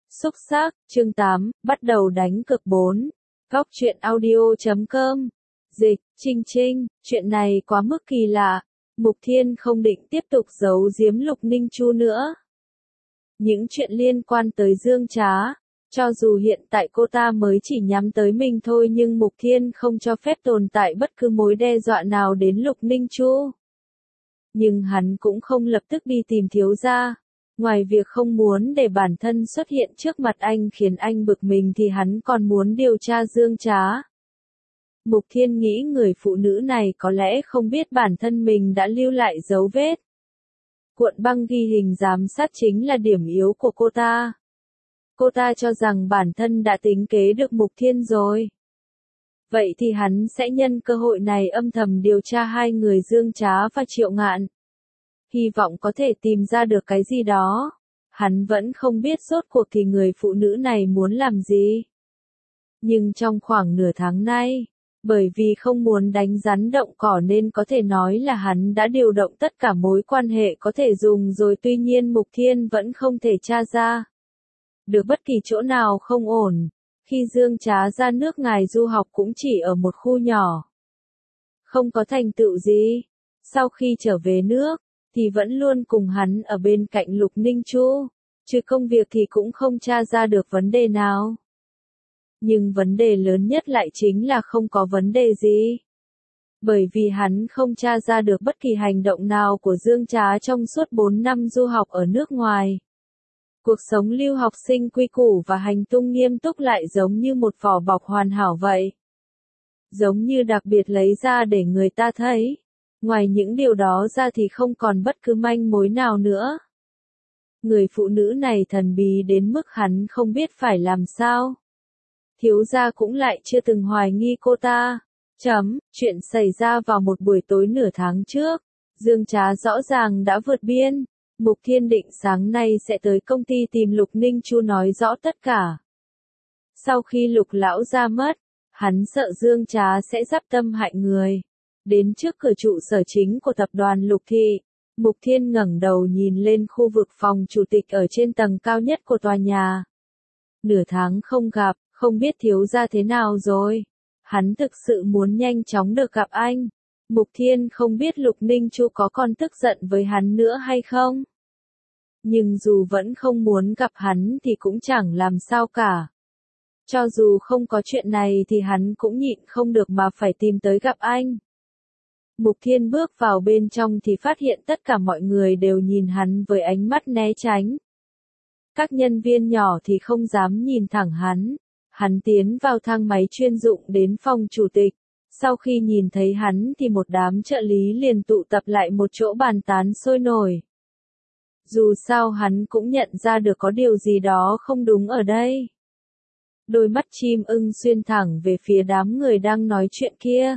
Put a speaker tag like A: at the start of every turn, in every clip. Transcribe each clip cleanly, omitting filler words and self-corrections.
A: Xúc xác, chương 8, bắt đầu đánh cược 4. Góc truyện audio.com. Dịch, Trinh Trinh, chuyện này quá mức kỳ lạ. Mục Thiên không định tiếp tục giấu giếm Lục Ninh Chu nữa. Những chuyện liên quan tới Dương Trá, cho dù hiện tại cô ta mới chỉ nhắm tới mình thôi nhưng Mục Thiên không cho phép tồn tại bất cứ mối đe dọa nào đến Lục Ninh Chu. Nhưng hắn cũng không lập tức đi tìm thiếu gia. Ngoài việc không muốn để bản thân xuất hiện trước mặt anh khiến anh bực mình thì hắn còn muốn điều tra Dương Trá. Mục Thiên nghĩ người phụ nữ này có lẽ không biết bản thân mình đã lưu lại dấu vết. Cuộn băng ghi hình giám sát chính là điểm yếu của cô ta. Cô ta cho rằng bản thân đã tính kế được Mục Thiên rồi. Vậy thì hắn sẽ nhân cơ hội này âm thầm điều tra hai người Dương Trá và Triệu Ngạn. Hy vọng có thể tìm ra được cái gì đó. Hắn vẫn không biết rốt cuộc thì người phụ nữ này muốn làm gì. Nhưng trong khoảng nửa tháng nay, bởi vì không muốn đánh rắn động cỏ nên có thể nói là hắn đã điều động tất cả mối quan hệ có thể dùng rồi, tuy nhiên Mục Thiên vẫn không thể tra ra được bất kỳ chỗ nào không ổn. Khi Dương Trá ra nước ngoài du học cũng chỉ ở một khu nhỏ, không có thành tựu gì. Sau khi trở về nước, thì vẫn luôn cùng hắn ở bên cạnh Lục Ninh Chu, trừ công việc thì cũng không tra ra được vấn đề nào. Nhưng vấn đề lớn nhất lại chính là không có vấn đề gì. Bởi vì hắn không tra ra được bất kỳ hành động nào của Dương Trá trong suốt 4 năm du học ở nước ngoài. Cuộc sống lưu học sinh quy củ và hành tung nghiêm túc lại giống như một vỏ bọc hoàn hảo vậy. Giống như đặc biệt lấy ra để người ta thấy. Ngoài những điều đó ra thì không còn bất cứ manh mối nào nữa. Người phụ nữ này thần bí đến mức hắn không biết phải làm sao. Thiếu gia cũng lại chưa từng hoài nghi cô ta. Chuyện xảy ra vào một buổi tối nửa tháng trước. Dương Trá rõ ràng đã vượt biên. Mục Thiên định sáng nay sẽ tới công ty tìm Lục Ninh Chu nói rõ tất cả. Sau khi Lục lão ra mất, hắn sợ Dương Trá sẽ giáp tâm hại người. Đến trước cửa trụ sở chính của tập đoàn Lục Thị, Mục Thiên ngẩng đầu nhìn lên khu vực phòng chủ tịch ở trên tầng cao nhất của tòa nhà. Nửa tháng không gặp, không biết thiếu gia thế nào rồi. Hắn thực sự muốn nhanh chóng được gặp anh. Mục Thiên không biết Lục Ninh Chu có còn tức giận với hắn nữa hay không. Nhưng dù vẫn không muốn gặp hắn thì cũng chẳng làm sao cả. Cho dù không có chuyện này thì hắn cũng nhịn không được mà phải tìm tới gặp anh. Mục Thiên bước vào bên trong thì phát hiện tất cả mọi người đều nhìn hắn với ánh mắt né tránh. Các nhân viên nhỏ thì không dám nhìn thẳng hắn. Hắn tiến vào thang máy chuyên dụng đến phòng chủ tịch. Sau khi nhìn thấy hắn thì một đám trợ lý liền tụ tập lại một chỗ bàn tán sôi nổi. Dù sao hắn cũng nhận ra được có điều gì đó không đúng ở đây. Đôi mắt chim ưng xuyên thẳng về phía đám người đang nói chuyện kia.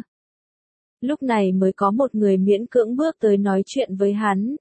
A: Lúc này mới có một người miễn cưỡng bước tới nói chuyện với hắn.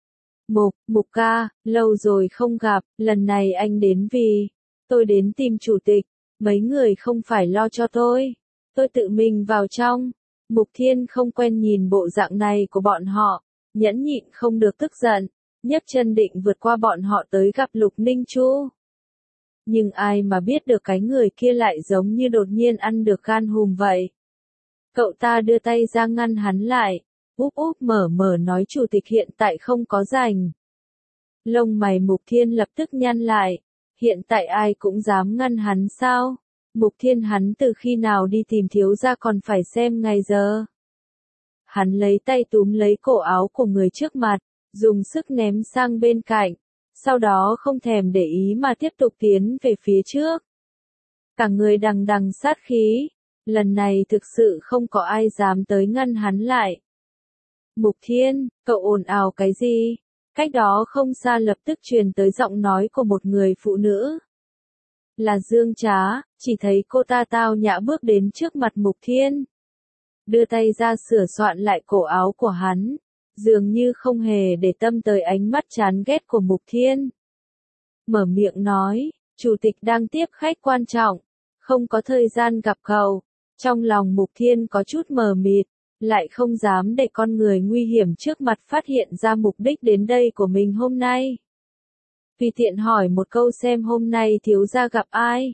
A: Mục ca, lâu rồi không gặp, lần này anh đến vì tôi đến tìm chủ tịch, mấy người không phải lo cho tôi tự mình vào trong. Mục Thiên không quen nhìn bộ dạng này của bọn họ, nhẫn nhịn không được tức giận, nhấc chân định vượt qua bọn họ tới gặp Lục Ninh Chu. Nhưng ai mà biết được cái người kia lại giống như đột nhiên ăn được gan hùm vậy. Cậu ta đưa tay ra ngăn hắn lại, úp mở nói chủ tịch hiện tại không có rảnh. Lông mày Mục Thiên lập tức nhăn lại, hiện tại ai cũng dám ngăn hắn sao? Mục Thiên hắn từ khi nào đi tìm thiếu gia còn phải xem ngày giờ. Hắn lấy tay túm lấy cổ áo của người trước mặt, dùng sức ném sang bên cạnh, sau đó không thèm để ý mà tiếp tục tiến về phía trước. Cả người đằng đằng sát khí, lần này thực sự không có ai dám tới ngăn hắn lại. Mục Thiên, cậu ồn ào cái gì? Cách đó không xa lập tức truyền tới giọng nói của một người phụ nữ. Là Dương Trá, chỉ thấy cô ta tao nhã bước đến trước mặt Mục Thiên. Đưa tay ra sửa soạn lại cổ áo của hắn, dường như không hề để tâm tới ánh mắt chán ghét của Mục Thiên. Mở miệng nói, chủ tịch đang tiếp khách quan trọng, không có thời gian gặp cậu. Trong lòng Mục Thiên có chút mờ mịt, lại không dám để con người nguy hiểm trước mặt phát hiện ra mục đích đến đây của mình hôm nay. Vì tiện hỏi một câu xem hôm nay thiếu gia gặp ai.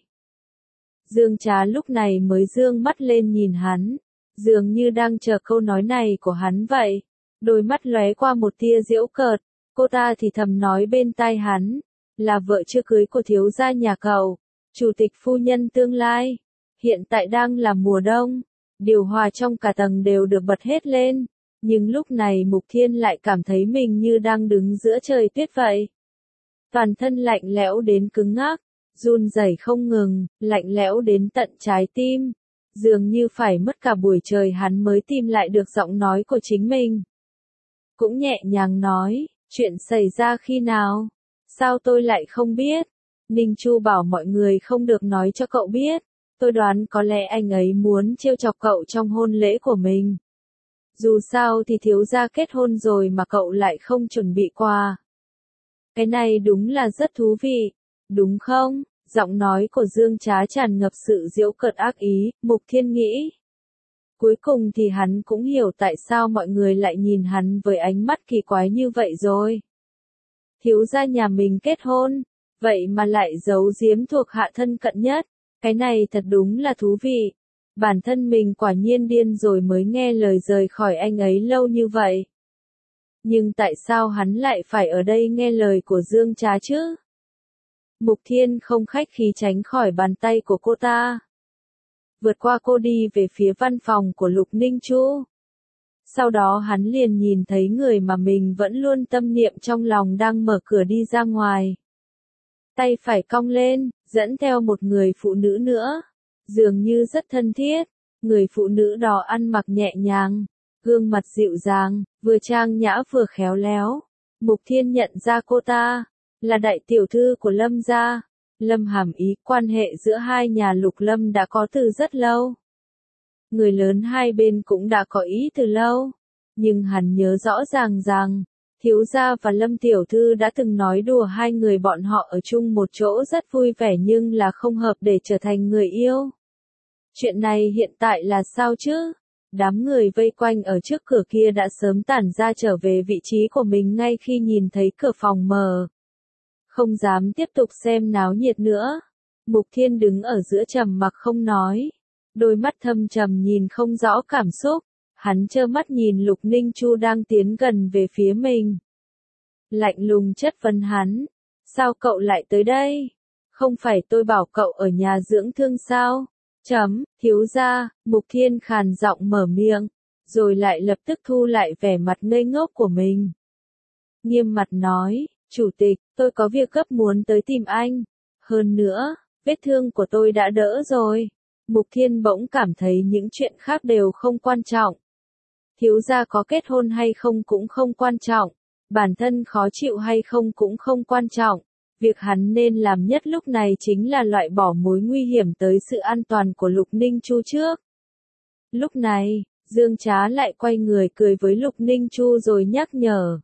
A: Dương Trá lúc này mới dương mắt lên nhìn hắn, dường như đang chờ câu nói này của hắn vậy. Đôi mắt lóe qua một tia giễu cợt, cô ta thì thầm nói bên tai hắn, là vợ chưa cưới của thiếu gia nhà cậu, chủ tịch phu nhân tương lai. Hiện tại đang là mùa đông, điều hòa trong cả tầng đều được bật hết lên, nhưng lúc này Mục Thiên lại cảm thấy mình như đang đứng giữa trời tuyết vậy. Toàn thân lạnh lẽo đến cứng ngắc, run rẩy không ngừng, lạnh lẽo đến tận trái tim, dường như phải mất cả buổi trời hắn mới tìm lại được giọng nói của chính mình. Cũng nhẹ nhàng nói, chuyện xảy ra khi nào? Sao tôi lại không biết? Ninh Chu bảo mọi người không được nói cho cậu biết, tôi đoán có lẽ anh ấy muốn trêu chọc cậu trong hôn lễ của mình. Dù sao thì thiếu gia kết hôn rồi mà cậu lại không chuẩn bị quà. Cái này đúng là rất thú vị, đúng không? Giọng nói của Dương Trá tràn ngập sự giễu cợt ác ý, Mục Thiên nghĩ. Cuối cùng thì hắn cũng hiểu tại sao mọi người lại nhìn hắn với ánh mắt kỳ quái như vậy rồi. Thiếu gia nhà mình kết hôn, vậy mà lại giấu giếm thuộc hạ thân cận nhất, cái này thật đúng là thú vị. Bản thân mình quả nhiên điên rồi mới nghe lời rời khỏi anh ấy lâu như vậy. Nhưng tại sao hắn lại phải ở đây nghe lời của Dương Trá chứ? Mục Thiên không khách khí tránh khỏi bàn tay của cô ta. Vượt qua cô đi về phía văn phòng của Lục Ninh Chu. Sau đó hắn liền nhìn thấy người mà mình vẫn luôn tâm niệm trong lòng đang mở cửa đi ra ngoài. Tay phải cong lên, dẫn theo một người phụ nữ nữa. Dường như rất thân thiết, người phụ nữ đó ăn mặc nhẹ nhàng, gương mặt dịu dàng, vừa trang nhã vừa khéo léo. Mục Thiên nhận ra cô ta, là đại tiểu thư của Lâm gia. Lâm Hàm Ý, quan hệ giữa hai nhà Lục Lâm đã có từ rất lâu. Người lớn hai bên cũng đã có ý từ lâu, nhưng hắn nhớ rõ ràng rằng, thiếu gia và Lâm tiểu thư đã từng nói đùa hai người bọn họ ở chung một chỗ rất vui vẻ nhưng là không hợp để trở thành người yêu. Chuyện này hiện tại là sao chứ? Đám người vây quanh ở trước cửa kia đã sớm tản ra trở về vị trí của mình ngay khi nhìn thấy cửa phòng mở. Không dám tiếp tục xem náo nhiệt nữa. Mục Thiên đứng ở giữa trầm mặc không nói. Đôi mắt thâm trầm nhìn không rõ cảm xúc. Hắn trơ mắt nhìn Lục Ninh Chu đang tiến gần về phía mình. Lạnh lùng chất vấn hắn. Sao cậu lại tới đây? Không phải tôi bảo cậu ở nhà dưỡng thương sao? Thiếu gia, Mục Thiên khàn giọng mở miệng, rồi lại lập tức thu lại vẻ mặt ngây ngốc của mình. Nghiêm mặt nói, chủ tịch, tôi có việc gấp muốn tới tìm anh. Hơn nữa, vết thương của tôi đã đỡ rồi. Mục Thiên bỗng cảm thấy những chuyện khác đều không quan trọng. Thiếu gia có kết hôn hay không cũng không quan trọng. Bản thân khó chịu hay không cũng không quan trọng. Việc hắn nên làm nhất lúc này chính là loại bỏ mối nguy hiểm tới sự an toàn của Lục Ninh Chu trước. Lúc này, Dương Trá lại quay người cười với Lục Ninh Chu rồi nhắc nhở.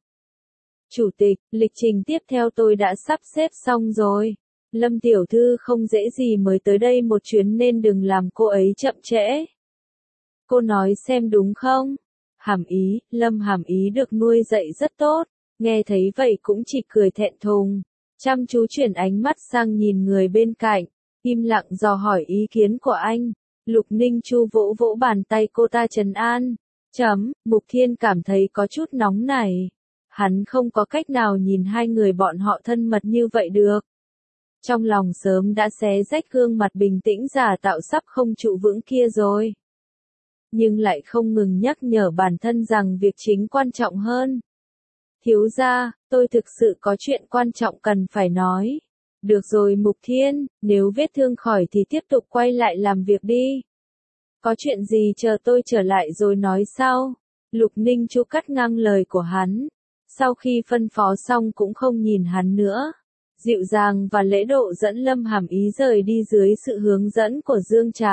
A: Chủ tịch, lịch trình tiếp theo tôi đã sắp xếp xong rồi. Lâm tiểu thư không dễ gì mới tới đây một chuyến nên đừng làm cô ấy chậm trễ. Cô nói xem đúng không? Hàm Ý, Lâm Hàm Ý được nuôi dạy rất tốt, nghe thấy vậy cũng chỉ cười thẹn thùng. Chăm chú chuyển ánh mắt sang nhìn người bên cạnh, im lặng dò hỏi ý kiến của anh. Lục Ninh Chu vỗ vỗ bàn tay cô ta trấn an. Mục Thiên cảm thấy có chút nóng nảy. Hắn không có cách nào nhìn hai người bọn họ thân mật như vậy được. Trong lòng sớm đã xé rách gương mặt bình tĩnh giả tạo sắp không trụ vững kia rồi. Nhưng lại không ngừng nhắc nhở bản thân rằng việc chính quan trọng hơn. Thiếu gia, tôi thực sự có chuyện quan trọng cần phải nói. Được rồi Mục Thiên, nếu vết thương khỏi thì tiếp tục quay lại làm việc đi. Có chuyện gì chờ tôi trở lại rồi nói sau. Lục Ninh Chu cắt ngang lời của hắn. Sau khi phân phó xong cũng không nhìn hắn nữa. Dịu dàng và lễ độ dẫn Lâm Hàm Ý rời đi dưới sự hướng dẫn của Dương Trá.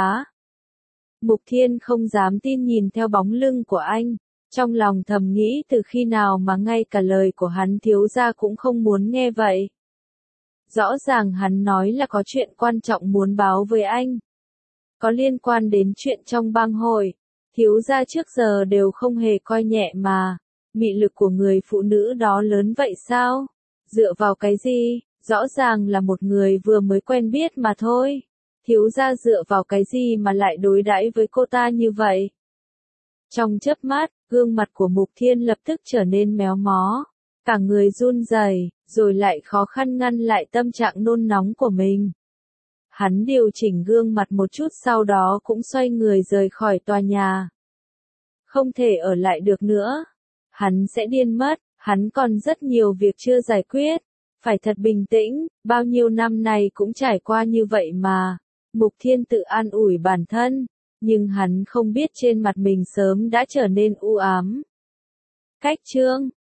A: Mục Thiên không dám tin nhìn theo bóng lưng của anh. Trong lòng thầm nghĩ từ khi nào mà ngay cả lời của hắn thiếu gia cũng không muốn nghe vậy. Rõ ràng hắn nói là có chuyện quan trọng muốn báo với anh. Có liên quan đến chuyện trong bang hội. Thiếu gia trước giờ đều không hề coi nhẹ mà. Mị lực của người phụ nữ đó lớn vậy sao? Dựa vào cái gì? Rõ ràng là một người vừa mới quen biết mà thôi. Thiếu gia dựa vào cái gì mà lại đối đãi với cô ta như vậy? Trong chớp mắt, gương mặt của Mục Thiên lập tức trở nên méo mó. Cả người run rẩy, rồi lại khó khăn ngăn lại tâm trạng nôn nóng của mình. Hắn điều chỉnh gương mặt một chút sau đó cũng xoay người rời khỏi tòa nhà. Không thể ở lại được nữa. Hắn sẽ điên mất, hắn còn rất nhiều việc chưa giải quyết. Phải thật bình tĩnh, bao nhiêu năm nay cũng trải qua như vậy mà. Mục Thiên tự an ủi bản thân, nhưng hắn không biết trên mặt mình sớm đã trở nên u ám. Cách chương